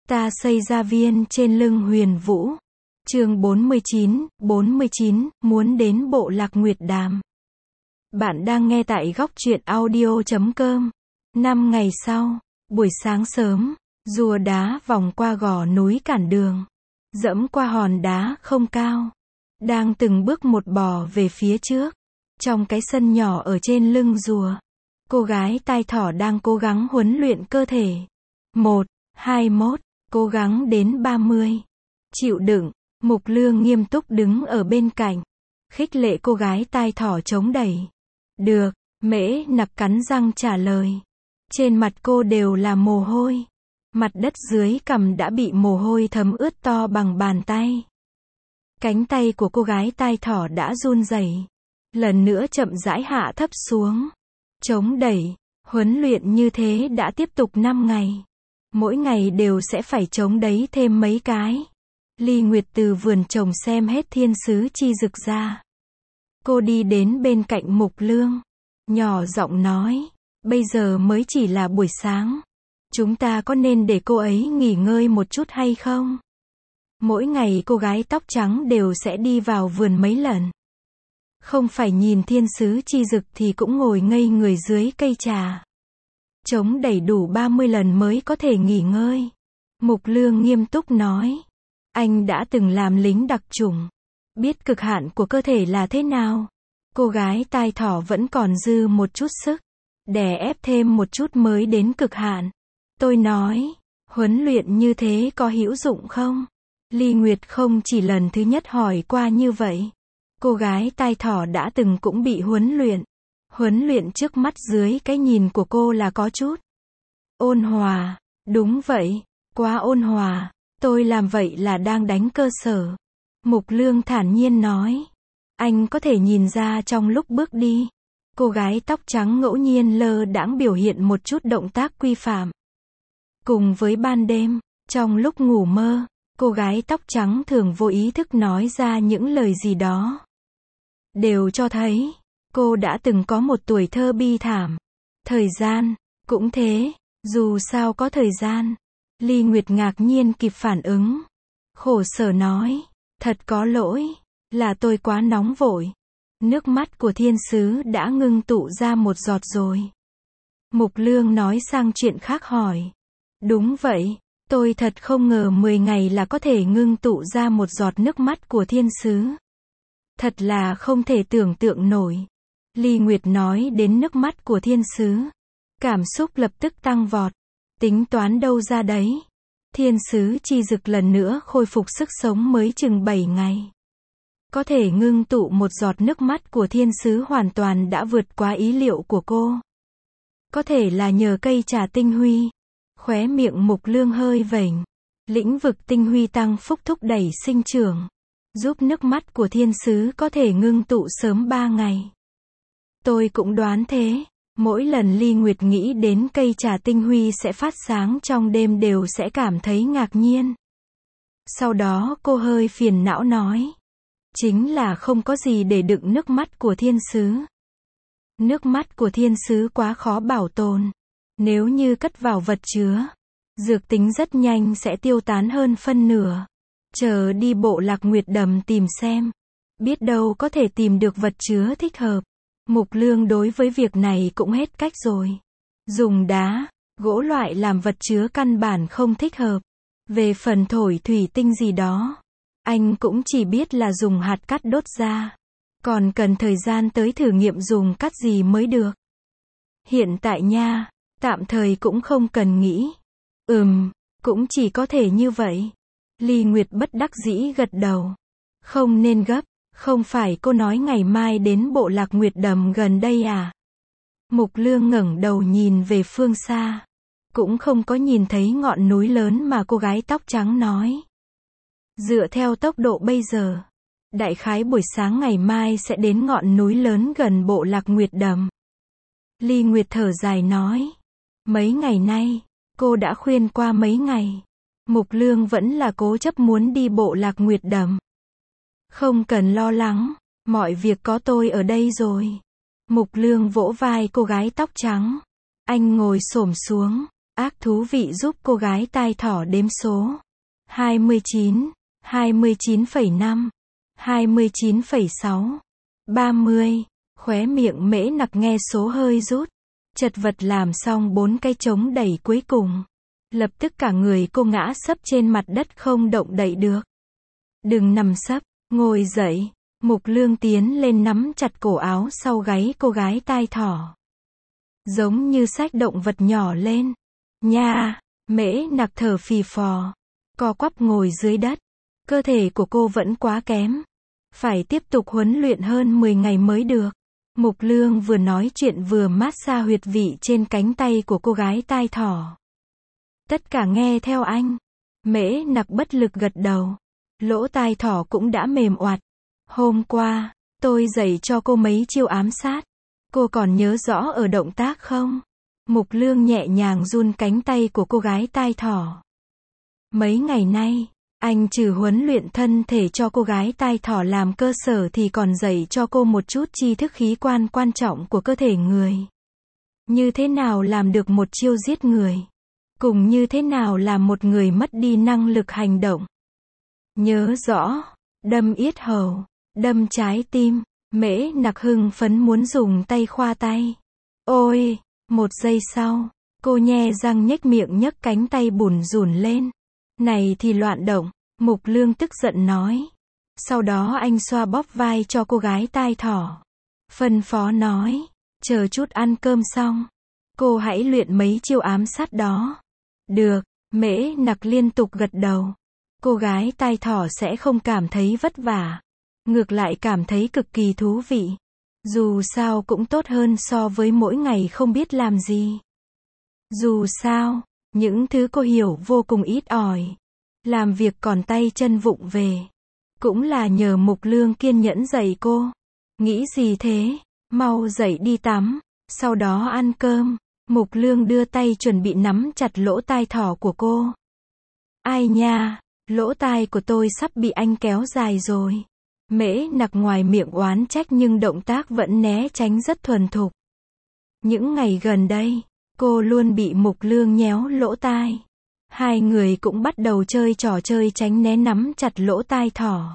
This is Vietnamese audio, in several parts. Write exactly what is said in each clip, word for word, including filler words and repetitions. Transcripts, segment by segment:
Ta xây ra viên trên lưng Huyền Vũ. Chương bốn mươi chín, bốn mươi chín, muốn đến bộ lạc Nguyệt Đàm. Bạn đang nghe tại góc truyện audio chấm com. Năm ngày sau, buổi sáng sớm, rùa đá vòng qua gò núi cản đường, dẫm qua hòn đá không cao, đang từng bước một bò về phía trước. Trong cái sân nhỏ ở trên lưng rùa, cô gái tai thỏ đang cố gắng huấn luyện cơ thể. Một, hai mốt, cố gắng đến ba mươi. Chịu đựng. Mục Lương nghiêm túc đứng ở bên cạnh, khích lệ cô gái tai thỏ chống đẩy. Được, Mễ Nặc cắn răng trả lời. Trên mặt cô đều là mồ hôi. Mặt đất dưới cằm đã bị mồ hôi thấm ướt to bằng bàn tay. Cánh tay của cô gái tai thỏ đã run rẩy. Lần nữa chậm rãi hạ thấp xuống. Chống đẩy, huấn luyện như thế đã tiếp tục năm ngày. Mỗi ngày đều sẽ phải chống đẩy thêm mấy cái. Ly Nguyệt từ vườn trồng xem hết thiên sứ chi dực ra. Cô đi đến bên cạnh Mục Lương, nhỏ giọng nói, bây giờ mới chỉ là buổi sáng. Chúng ta có nên để cô ấy nghỉ ngơi một chút hay không? Mỗi ngày cô gái tóc trắng đều sẽ đi vào vườn mấy lần. Không phải nhìn thiên sứ chi dực thì cũng ngồi ngây người dưới cây trà. Chống đẩy đủ ba mươi lần mới có thể nghỉ ngơi. Mục Lương nghiêm túc nói. Anh đã từng làm lính đặc chủng, biết cực hạn của cơ thể là thế nào. Cô gái tai thỏ vẫn còn dư một chút sức, đè ép thêm một chút mới đến cực hạn. Tôi nói, huấn luyện như thế có hữu dụng không? Ly Nguyệt không chỉ lần thứ nhất hỏi qua như vậy. Cô gái tai thỏ đã từng cũng bị huấn luyện. Huấn luyện trước mắt dưới cái nhìn của cô là có chút ôn hòa. Đúng vậy, quá ôn hòa. Tôi làm vậy là đang đánh cơ sở. Mục Lương thản nhiên nói. Anh có thể nhìn ra trong lúc bước đi. Cô gái tóc trắng ngẫu nhiên lơ đãng biểu hiện một chút động tác quy phạm. Cùng với ban đêm, trong lúc ngủ mơ, cô gái tóc trắng thường vô ý thức nói ra những lời gì đó. Đều cho thấy, cô đã từng có một tuổi thơ bi thảm. Thời gian, cũng thế, dù sao có thời gian. Ly Nguyệt ngạc nhiên kịp phản ứng. Khổ sở nói, thật có lỗi, là tôi quá nóng vội. Nước mắt của thiên sứ đã ngưng tụ ra một giọt rồi. Mục Lương nói sang chuyện khác hỏi. Đúng vậy, tôi thật không ngờ mười ngày là có thể ngưng tụ ra một giọt nước mắt của thiên sứ. Thật là không thể tưởng tượng nổi. Ly Nguyệt nói đến nước mắt của thiên sứ. Cảm xúc lập tức tăng vọt. Tính toán đâu ra đấy. Thiên sứ chi dực lần nữa khôi phục sức sống mới chừng bảy ngày. Có thể ngưng tụ một giọt nước mắt của thiên sứ hoàn toàn đã vượt quá ý liệu của cô. Có thể là nhờ cây trà tinh huy. Khóe miệng Mục Lương hơi vểnh. Lĩnh vực tinh huy tăng phúc thúc đẩy sinh trưởng. Giúp nước mắt của thiên sứ có thể ngưng tụ sớm ba ngày. Tôi cũng đoán thế. Mỗi lần Ly Nguyệt nghĩ đến cây trà tinh huy sẽ phát sáng trong đêm đều sẽ cảm thấy ngạc nhiên. Sau đó cô hơi phiền não nói. Chính là không có gì để đựng nước mắt của thiên sứ. Nước mắt của thiên sứ quá khó bảo tồn. Nếu như cất vào vật chứa, dược tính rất nhanh sẽ tiêu tán hơn phân nửa. Chờ đi bộ lạc Nguyệt Đầm tìm xem. Biết đâu có thể tìm được vật chứa thích hợp. Mục Lương đối với việc này cũng hết cách rồi. Dùng đá, gỗ loại làm vật chứa căn bản không thích hợp. Về phần thổi thủy tinh gì đó, anh cũng chỉ biết là dùng hạt cát đốt ra. Còn cần thời gian tới thử nghiệm dùng cát gì mới được. Hiện tại nha, tạm thời cũng không cần nghĩ. Ừm, cũng chỉ có thể như vậy. Ly Nguyệt bất đắc dĩ gật đầu. Không nên gấp. Không phải cô nói ngày mai đến bộ lạc Nguyệt Đầm gần đây à? Mục Lương ngẩng đầu nhìn về phương xa. Cũng không có nhìn thấy ngọn núi lớn mà cô gái tóc trắng nói. Dựa theo tốc độ bây giờ, đại khái buổi sáng ngày mai sẽ đến ngọn núi lớn gần bộ lạc Nguyệt Đầm. Ly Nguyệt thở dài nói. Mấy ngày nay, cô đã khuyên qua mấy ngày. Mục Lương vẫn là cố chấp muốn đi bộ lạc Nguyệt Đầm. Không cần lo lắng, mọi việc có tôi ở đây rồi. Mục Lương vỗ vai cô gái tóc trắng. Anh ngồi xổm xuống, Ác thú vị giúp cô gái tai thỏ đếm số. hai mươi chín, hai mươi chín phẩy năm, hai mươi chín phẩy sáu, ba mươi. Khóe miệng Mễ Nặc nghe số hơi rút. Chật vật làm xong bốn cái chống đẩy cuối cùng. Lập tức cả người cô ngã sấp trên mặt đất không động đậy được. Đừng nằm sấp, ngồi dậy. Mục Lương tiến lên nắm chặt cổ áo sau gáy cô gái tai thỏ. Giống như xách động vật nhỏ lên. Nha, Mễ Nặc thở phì phò. Co quắp ngồi dưới đất. Cơ thể của cô vẫn quá kém. Phải tiếp tục huấn luyện hơn mười ngày mới được. Mục Lương vừa nói chuyện vừa mát xa huyệt vị trên cánh tay của cô gái tai thỏ. Tất cả nghe theo anh. Mễ Nặc bất lực gật đầu. Lỗ tai thỏ cũng đã mềm oạt. Hôm qua, tôi dạy cho cô mấy chiêu ám sát. Cô còn nhớ rõ ở động tác không? Mục Lương nhẹ nhàng run cánh tay của cô gái tai thỏ. Mấy ngày nay, anh trừ huấn luyện thân thể cho cô gái tai thỏ làm cơ sở thì còn dạy cho cô một chút tri thức khí quan quan trọng của cơ thể người. Như thế nào làm được một chiêu giết người. Cùng như thế nào làm một người mất đi năng lực hành động. Nhớ rõ, đâm yết hầu, đâm trái tim. Mễ Nặc hưng phấn muốn dùng tay khoa tay. Ôi, một giây sau, cô nhe răng nhếch miệng nhấc cánh tay bủn rủn lên. Này thì loạn động, Mục Lương tức giận nói. Sau đó anh xoa bóp vai cho cô gái tai thỏ. Phân phó nói, chờ chút ăn cơm xong, cô hãy luyện mấy chiêu ám sát đó. Được, Mễ Nặc liên tục gật đầu. Cô gái tai thỏ sẽ không cảm thấy vất vả. Ngược lại cảm thấy cực kỳ thú vị. Dù sao cũng tốt hơn so với mỗi ngày không biết làm gì. Dù sao, những thứ cô hiểu vô cùng ít ỏi. Làm việc còn tay chân vụng về. Cũng là nhờ Mục Lương kiên nhẫn dạy cô. Nghĩ gì thế? Mau dậy đi tắm. Sau đó ăn cơm. Mục Lương đưa tay chuẩn bị nắm chặt lỗ tai thỏ của cô. Ai nha, lỗ tai của tôi sắp bị anh kéo dài rồi. Mễ Nặc ngoài miệng oán trách nhưng động tác vẫn né tránh rất thuần thục. Những ngày gần đây, cô luôn bị Mục Lương nhéo lỗ tai. Hai người cũng bắt đầu chơi trò chơi tránh né nắm chặt lỗ tai thỏ.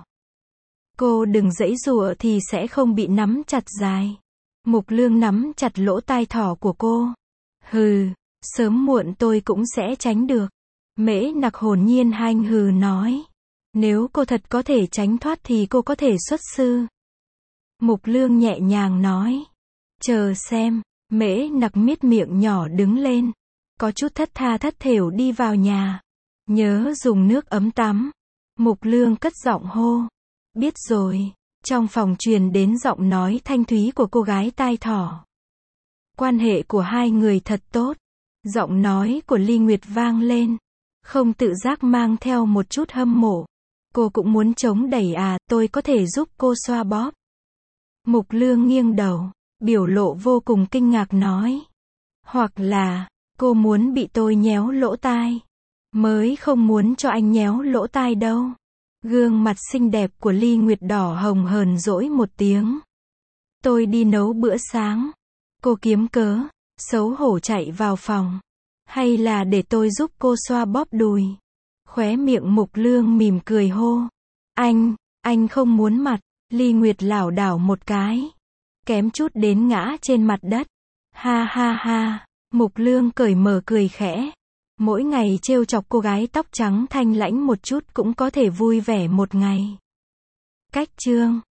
Cô đừng giãy giụa thì sẽ không bị nắm chặt dài. Mục Lương nắm chặt lỗ tai thỏ của cô. Hừ, sớm muộn tôi cũng sẽ tránh được. Mễ Nặc hồn nhiên hanh hừ nói. Nếu cô thật có thể tránh thoát thì cô có thể xuất sư. Mục Lương nhẹ nhàng nói. Chờ xem. Mễ Nặc miết miệng nhỏ đứng lên. Có chút thất tha thất thểu đi vào nhà. Nhớ dùng nước ấm tắm. Mục Lương cất giọng hô. Biết rồi. Trong phòng truyền đến giọng nói thanh thúy của cô gái tai thỏ. Quan hệ của hai người thật tốt. Giọng nói của Ly Nguyệt vang lên. Không tự giác mang theo một chút hâm mộ. Cô cũng muốn chống đẩy à, tôi có thể giúp cô xoa bóp. Mục Lương nghiêng đầu, biểu lộ vô cùng kinh ngạc nói. Hoặc là, cô muốn bị tôi nhéo lỗ tai. Mới không muốn cho anh nhéo lỗ tai đâu. Gương mặt xinh đẹp của Ly Nguyệt đỏ hồng hờn dỗi một tiếng. Tôi đi nấu bữa sáng. Cô kiếm cớ, xấu hổ chạy vào phòng. Hay là để tôi giúp cô xoa bóp đùi. Khóe miệng Mục Lương mỉm cười hô. Anh, anh không muốn mặt. Ly Nguyệt lảo đảo một cái. Kém chút đến ngã trên mặt đất. Ha ha ha. Mục Lương cởi mở cười khẽ. Mỗi ngày trêu chọc cô gái tóc trắng thanh lãnh một chút cũng có thể vui vẻ một ngày. Cách chương